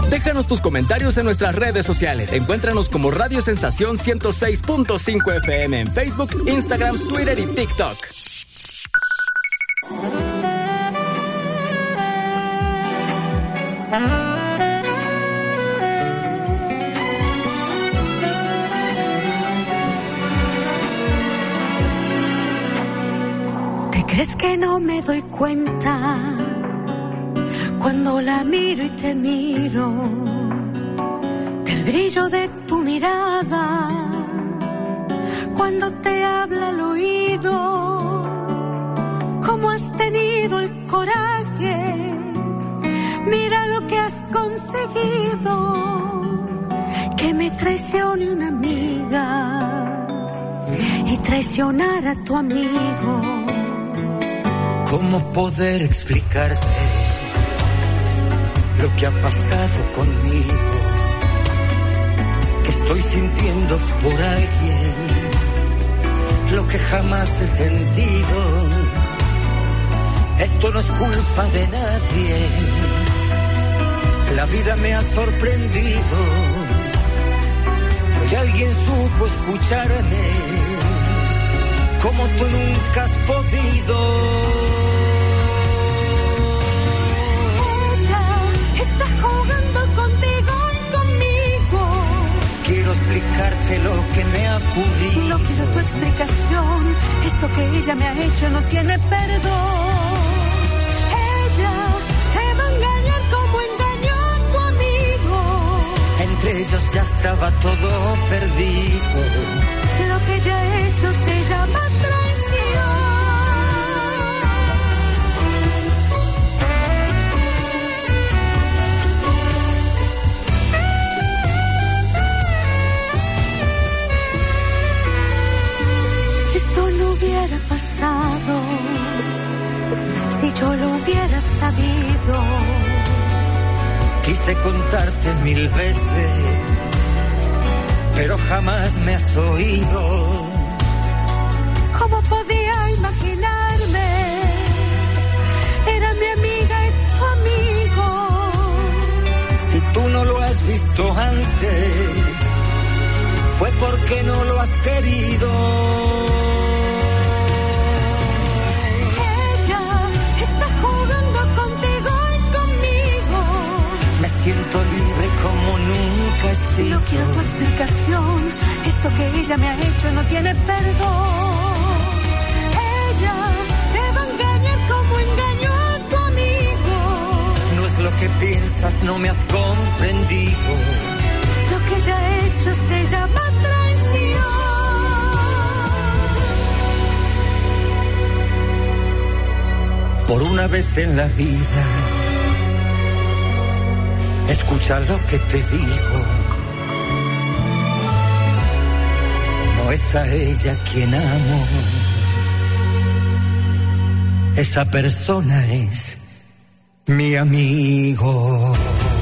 Déjanos tus comentarios en nuestras redes sociales. Encuéntranos como Radio Sensación 106.5 FM en Facebook, Instagram, Twitter y TikTok. ¿Te crees que no me doy cuenta cuando la miro y te miro? Del brillo de tu mirada cuando te habla al oído. ¿Cómo has tenido el coraje? Mira lo que has conseguido. Que me traicione una amiga y traicionar a tu amigo. ¿Cómo poder explicarte lo que ha pasado conmigo? Que estoy sintiendo por alguien lo que jamás he sentido. Esto no es culpa de nadie. La vida me ha sorprendido. Hoy alguien supo escucharme como tú nunca has podido. Ella está jugando contigo y conmigo. Quiero explicarte lo que me ha ocurrido. No quiero tu explicación. Esto que ella me ha hecho no tiene perdón. Ella te va a engañar como engañó a tu amigo. Entre ellos ya estaba todo perdido. Lo que ella ha hecho se llama traición. Esto no hubiera pasado si yo lo hubiera sabido. Quise contarte 1000 veces, pero jamás me has oído. ¿Cómo podía imaginarme? Era mi amiga y tu amigo. Si tú no lo has visto antes, fue porque no lo has querido. Ella está jugando contigo y conmigo. Me siento libre como nunca he sido. No quiero tu explicación. Esto que ella me ha hecho no tiene perdón. Ella te va a engañar como engañó a tu amigo. No es lo que piensas, no me has comprendido. Lo que ella ha hecho se llama traición. Por una vez en la vida, escucha lo que te digo. No es a ella quien amo. Esa persona es mi amigo.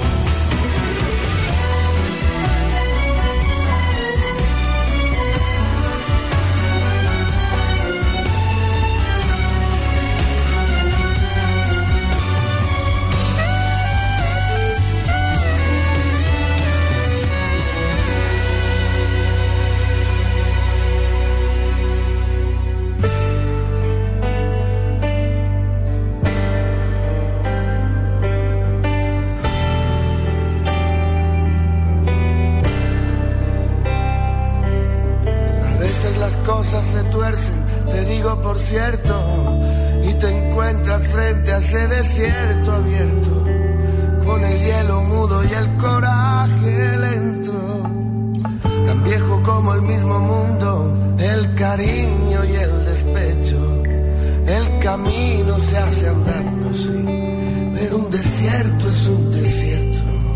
Se tuercen, te digo por cierto, y te encuentras frente a ese desierto abierto, con el hielo mudo y el coraje lento, tan viejo como el mismo mundo, el cariño y el despecho, el camino se hace andando, sí, pero un desierto es un desierto.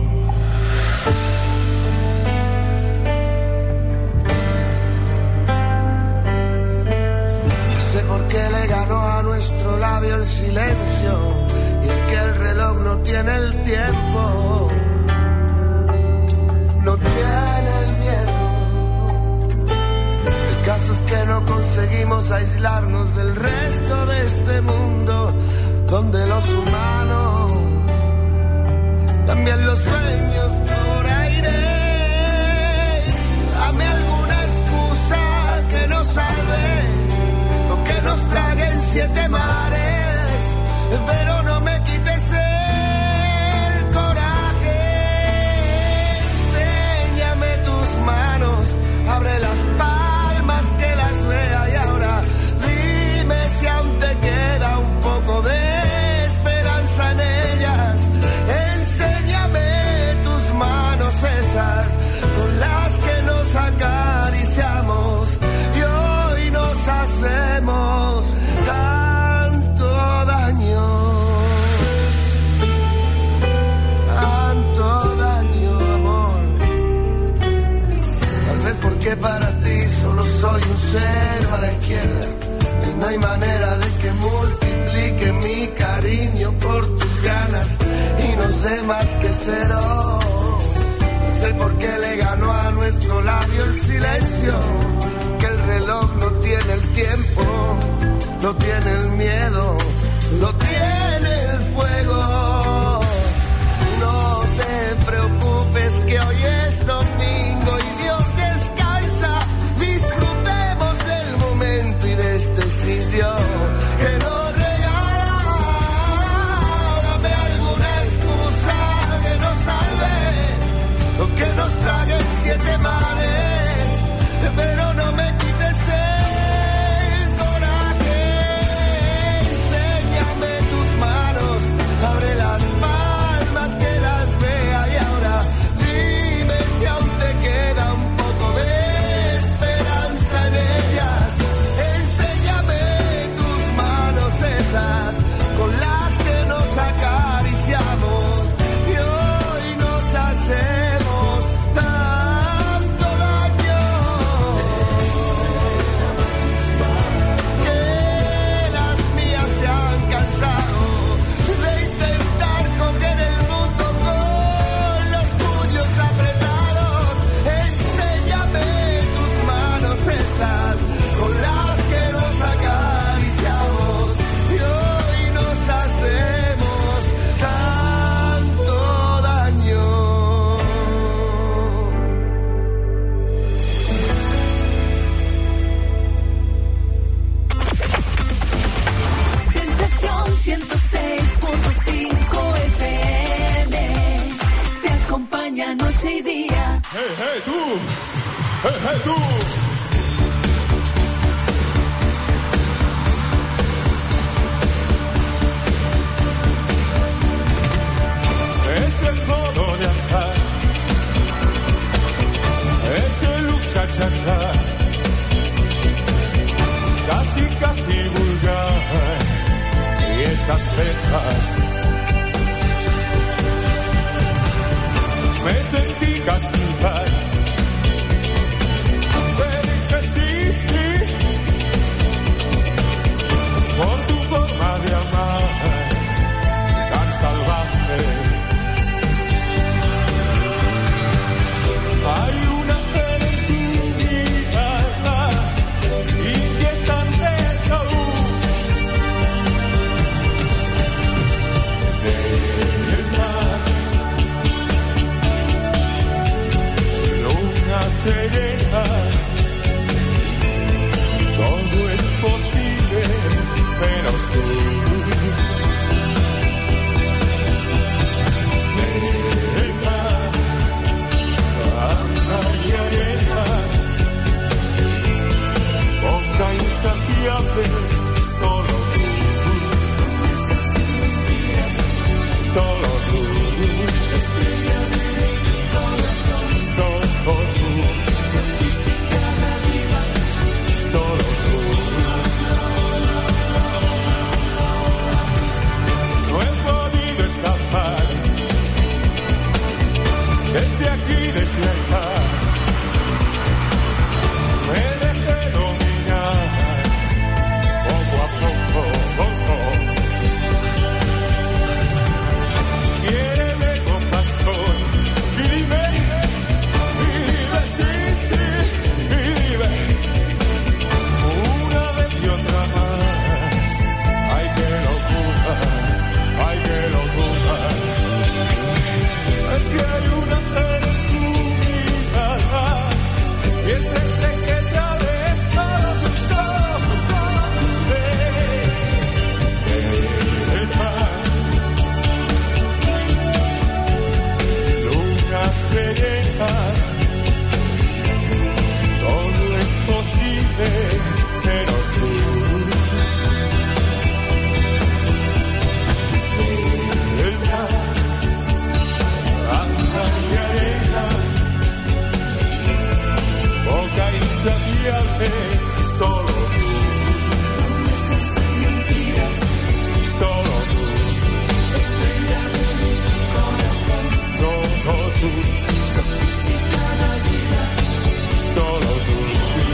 Que le ganó a nuestro labio el silencio, y es que el reloj no tiene el tiempo, no tiene el miedo. El caso es que no conseguimos aislarnos del resto de este mundo, donde los humanos también los sueños ti solo soy un cero a la izquierda. Y no hay manera de que multiplique mi cariño por tus ganas. Y no sé más que cero. No sé por qué le ganó a nuestro labio el silencio. Que el reloj no tiene el tiempo, no tiene el miedo, no tiene el fuego. No te preocupes que hoy es domingo y Dios descansa. Disfrutemos del momento y de este sitio que nos regala. Dame alguna excusa que nos salve, o que nos trague 7 mares, pero no me quites el coraje. Enséñame tus manos, abre las palmas que las vea y ahora dime si aún te queda un poco de esperanza en ellas. Enséñame tus manos esas con las que nos acariciamos y hoy nos hacemos tanto daño que las mías se han cansado de intentar coger el mundo con los puños apretados. Enséñame tus manos esas con las que nos acariciamos y hoy nos hacemos tanto daño. Sensación 106.5 FM. Te acompaña noche y día. ¡Hey, hey, tú! ¡Hey, hey, tú! Es el modo de andar, es el look cha-cha-cha, casi, casi vulgar, y esas cejas. Me sentí castigar, pero que sí, por tu forma de amar, tan salvaje. Hay una pena en tu mirada, inquietante aún. Del mar, luna serena, todo es posible, menos tú. Del mar, agua y arena, boca insaciable, solo tú. Solo tú, estrella de mi corazón, solo tú, sofisticada diva, solo tú. No he podido escapar, desde aquí, desde allá, me dejé dominar, poco a poco, poco. Quiéreme con pastor, vive, vive, sí, sí, vive, una vez y otra más. Ay, qué locura, ay, qué locura. Es que hay una pena en tu mirada, y es desde que sabes solo tú, solo tú, el mar. Luna serena, todo es posible, menos tú. El mar, agua y arena, boca insaciable, solo tú. Solo tú, estrella de mi corazón, solo tú, sofisticada vida, solo tú.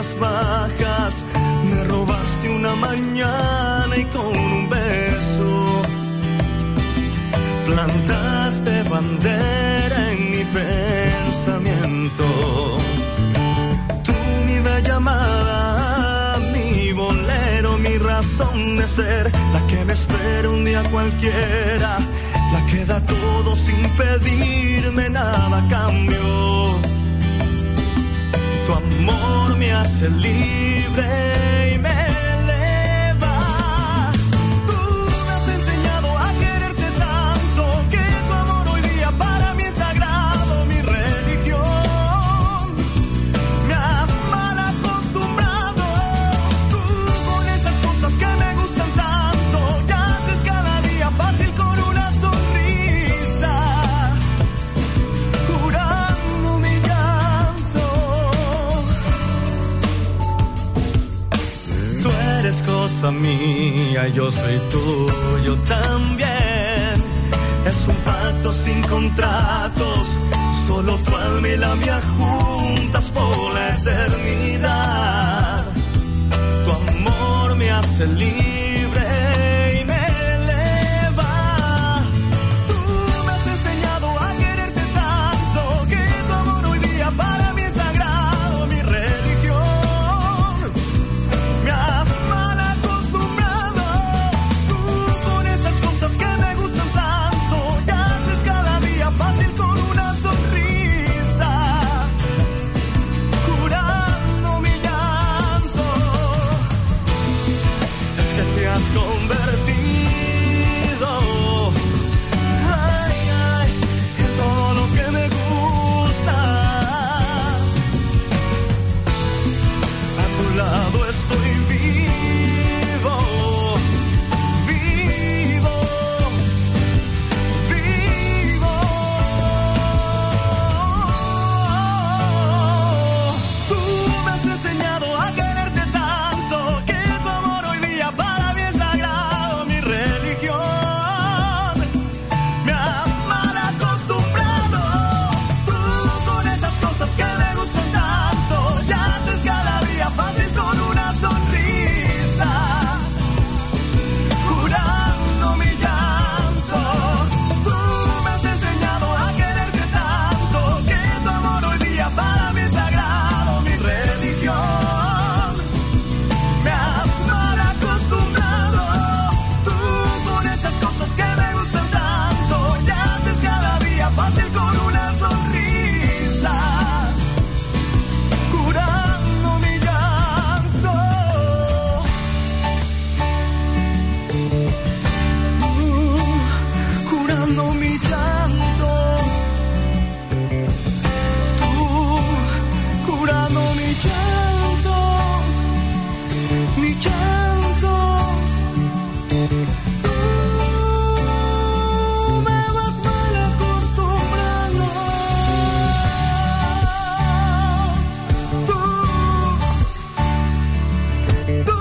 horas bajas, me robaste una mañana y con un beso plantaste bandera en mi pensamiento. Tú, mi bella amada, mi bolero, mi razón de ser, la que me espera un día cualquiera, la que da todo sin pedirme nada a cambio. Tu amor me hace libre y me eleva. Tú me has enseñado a quererte tanto que tu amor hoy día para mí es sagrado, mi religión. Me has mal acostumbrado, tú con esas cosas que me gustan tanto, ya haces cada día fácil con una sonrisa, curando mi llanto. Tú eres cosa mía y yo soy tuyo también. Es un pacto sin contratos, solo tu alma y la mía juntas por la eternidad. Tu amor me hace libre y me eleva. Tú me has enseñado a quererte tanto que tu amor hoy día para mí es sagrado, mi religión. Me has mal acostumbrado, tú con esas cosas que me gustan tanto, ya haces cada día fácil con una sonrisa, curando mi llanto. Es que te has convertido, ay, ay, en todo lo que me gusta. A tu lado estoy vivo, vivo, vivo. Tú me has enseñado a quererte tanto que tu amor hoy día para mí es sagrado, mi religión. Me has mal acostumbrado, tú con esas cosas que me gustan tanto, ya haces cada día fácil con una sonrisa, curando mi llanto. Tú me has enseñado a quererte tanto que tu amor hoy día para mí es sagrado, mi religión. Me has mal acostumbrado, tú con esas cosas que me gustan tanto, ya haces cada día fácil con una sonrisa, curando mi llanto. Curando mi llanto. Tú, curando mi llanto. Mi llanto. Tú me vas mal acostumbrando. Tú.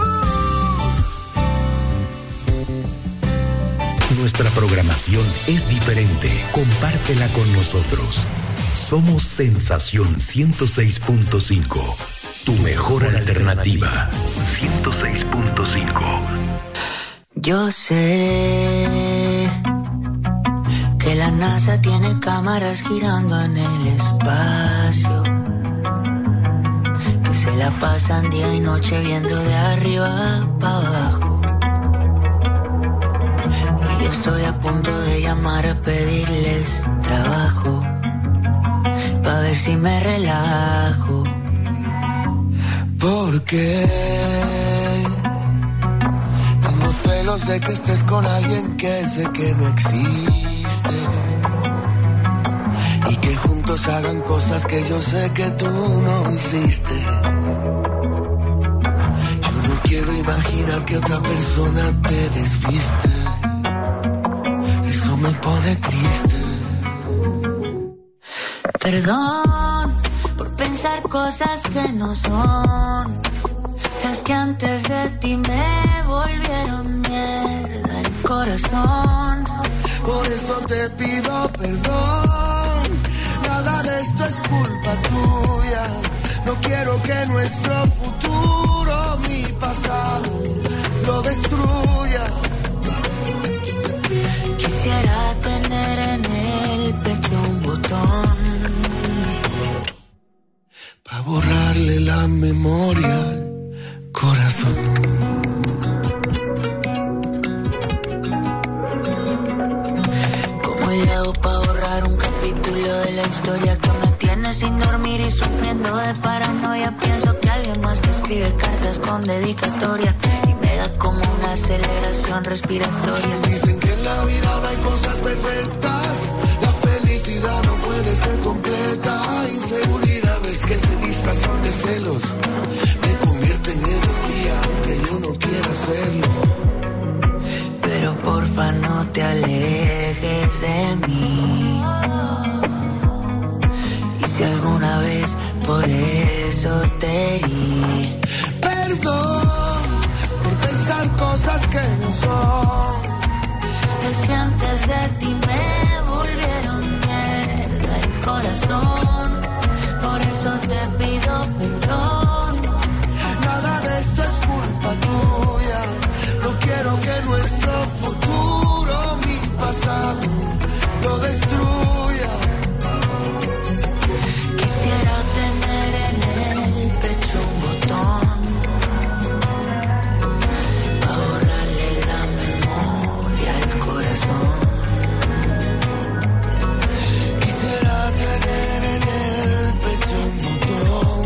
Nuestra programación es diferente. Compártela con nosotros. Somos Sensación 106.5. Tu mejor alternativa. 106.5. Yo sé que la NASA tiene cámaras girando en el espacio, que se la pasan día y noche viendo de arriba para abajo. Y yo estoy a punto de llamar a pedirles trabajo, pa' ver si me relajo. Porque tengo celos de que estés con alguien que sé que no existe y que juntos hagan cosas que yo sé que tú no hiciste. Yo no quiero imaginar que otra persona te desviste. Eso me pone triste. Perdón por pensar cosas que no son. Es que antes de ti me volvieron mierda el corazón. Por eso te pido perdón. Nada de esto es culpa tuya. No quiero que nuestro futuro, mi pasado, lo destruya. Quisiera tener en el pecho un botón pa' borrarle la memoria al corazón. ¿Cómo le hago pa' borrar un capítulo de la historia que me tiene sin dormir y sufriendo de paranoia? Pienso que alguien más que escribe cartas con dedicatoria y me da como una aceleración respiratoria. Dicen que en la vida no hay cosas perfectas, la felicidad no puede ser completa. Inseguridades que se disfrazan de celos me convierten en espía aunque yo no quiera serlo. Pero porfa no te alejes de mí. Y si alguna vez por eso te herí, perdón por pensar cosas que no son. es que antes de ti me volvieron mierda el corazón. Por eso te pido perdón. Nada de esto es culpa tuya. No quiero que nuestro futuro, mi pasado, lo destruya. Quisiera tener en el pecho un botón pa' borrarle la memoria al corazón. Quisiera tener en el pecho un botón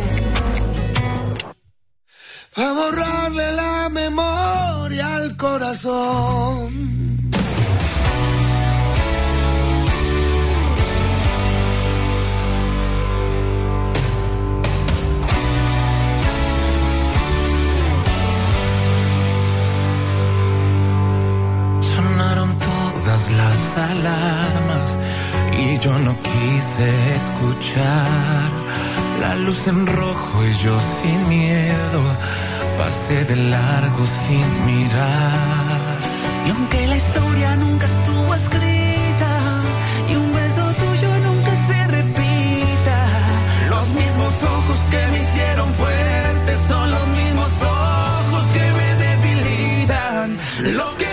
pa' borrarle la memoria al corazón. Las alarmas y yo no quise escuchar la luz en rojo y yo sin miedo pasé de largo sin mirar. Y aunque la historia nunca estuvo escrita y un beso tuyo nunca se repita, los mismos ojos que me hicieron fuerte son los mismos ojos que me debilitan. Lo que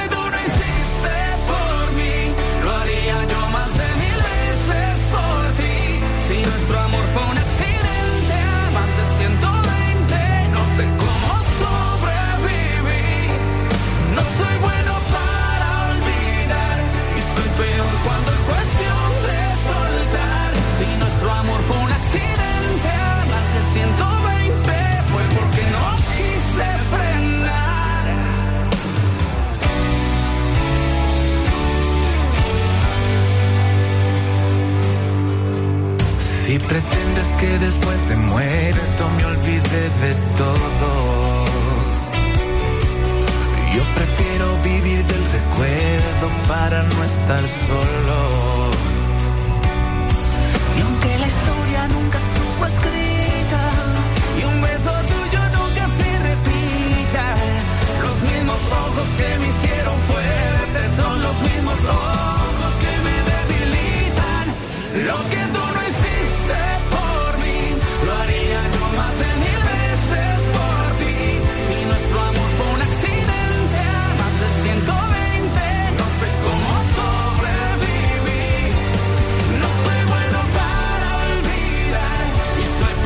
si pretendes que después de muerto me olvide de todo, yo prefiero vivir del recuerdo para no estar solo. Y aunque la historia nunca estuvo escrita y un beso tuyo nunca se repita, los mismos ojos que me hicieron fuerte son los mismos ojos que me debilitan. Lo que tú no hiciste por mí, lo haría yo más de 1000 veces por ti. Si nuestro amor fue un accidente a más de 120, no sé cómo sobreviví. No soy bueno para olvidar y soy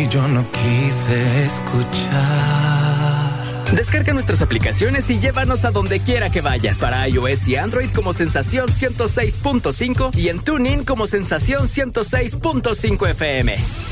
yo no quise escuchar. Descarga nuestras aplicaciones y llévanos a donde quiera que vayas. Para iOS y Android como Sensación 106.5 y en TuneIn como Sensación 106.5 FM.